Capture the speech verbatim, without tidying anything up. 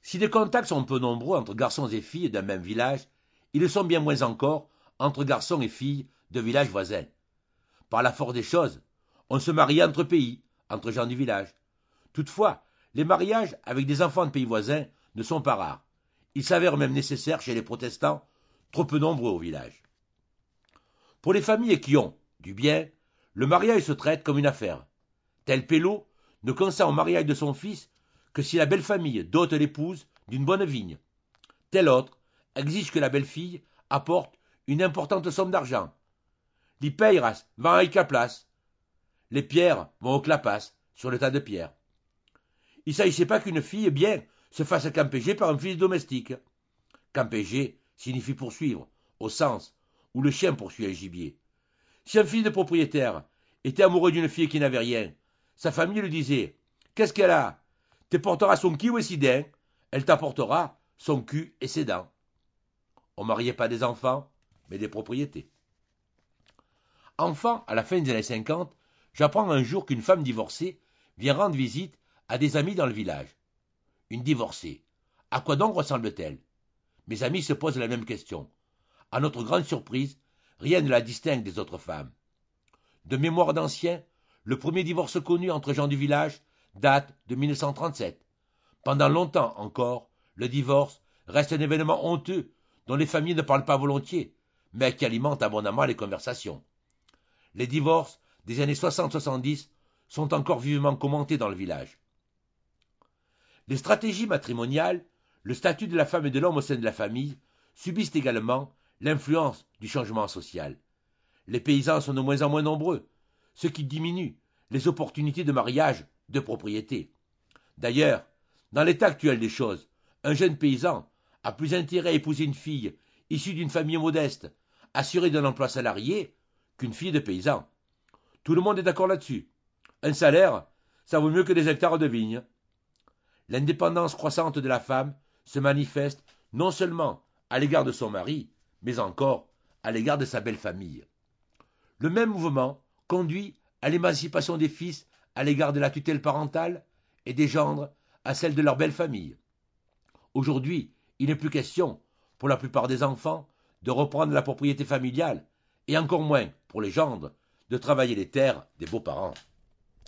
Si les contacts sont peu nombreux entre garçons et filles d'un même village, ils le sont bien moins encore entre garçons et filles de villages voisins. Par la force des choses, on se marie entre pays, entre gens du village. Toutefois, les mariages avec des enfants de pays voisins ne sont pas rares. Ils s'avèrent même nécessaires chez les protestants, trop peu nombreux au village. Pour les familles qui ont du bien, le mariage se traite comme une affaire. Tel Pélo ne consent au mariage de son fils que si la belle-famille dote l'épouse d'une bonne vigne. Tel autre exige que la belle-fille apporte une importante somme d'argent. Les payras vont avec la place. Les pierres vont au clapas, sur le tas de pierres. Il ne s'agissait pas qu'une fille bien se fasse campéger par un fils domestique. Campéger signifie poursuivre, au sens où le chien poursuit un gibier. Si un fils de propriétaire était amoureux d'une fille qui n'avait rien, sa famille lui disait « Qu'est-ce qu'elle a? Te portera son cul et ses dents, elle t'apportera son cul et ses dents. » On ne mariait pas des enfants, mais des propriétés. Enfant, à la fin des années cinquante, j'apprends un jour qu'une femme divorcée vient rendre visite à des amis dans le village. Une divorcée. À quoi donc ressemble-t-elle? Mes amis se posent la même question. À notre grande surprise, rien ne la distingue des autres femmes. De mémoire d'ancien, le premier divorce connu entre gens du village date de mille neuf cent trente-sept. Pendant longtemps encore, le divorce reste un événement honteux dont les familles ne parlent pas volontiers, mais qui alimente abondamment les conversations. Les divorces des années soixante soixante-dix sont encore vivement commentés dans le village. Les stratégies matrimoniales, le statut de la femme et de l'homme au sein de la famille, subissent également l'influence du changement social. Les paysans sont de moins en moins nombreux, ce qui diminue les opportunités de mariage de propriété. D'ailleurs, dans l'état actuel des choses, un jeune paysan a plus intérêt à épouser une fille issue d'une famille modeste, assurée d'un emploi salarié, qu'une fille de paysan. Tout le monde est d'accord là-dessus. Un salaire, ça vaut mieux que des hectares de vignes. L'indépendance croissante de la femme se manifeste non seulement à l'égard de son mari, mais encore à l'égard de sa belle famille. Le même mouvement conduit à l'émancipation des fils à l'égard de la tutelle parentale et des gendres à celle de leur belle famille. Aujourd'hui, il n'est plus question, pour la plupart des enfants, de reprendre la propriété familiale, et encore moins, pour les gendres, de travailler les terres des beaux-parents.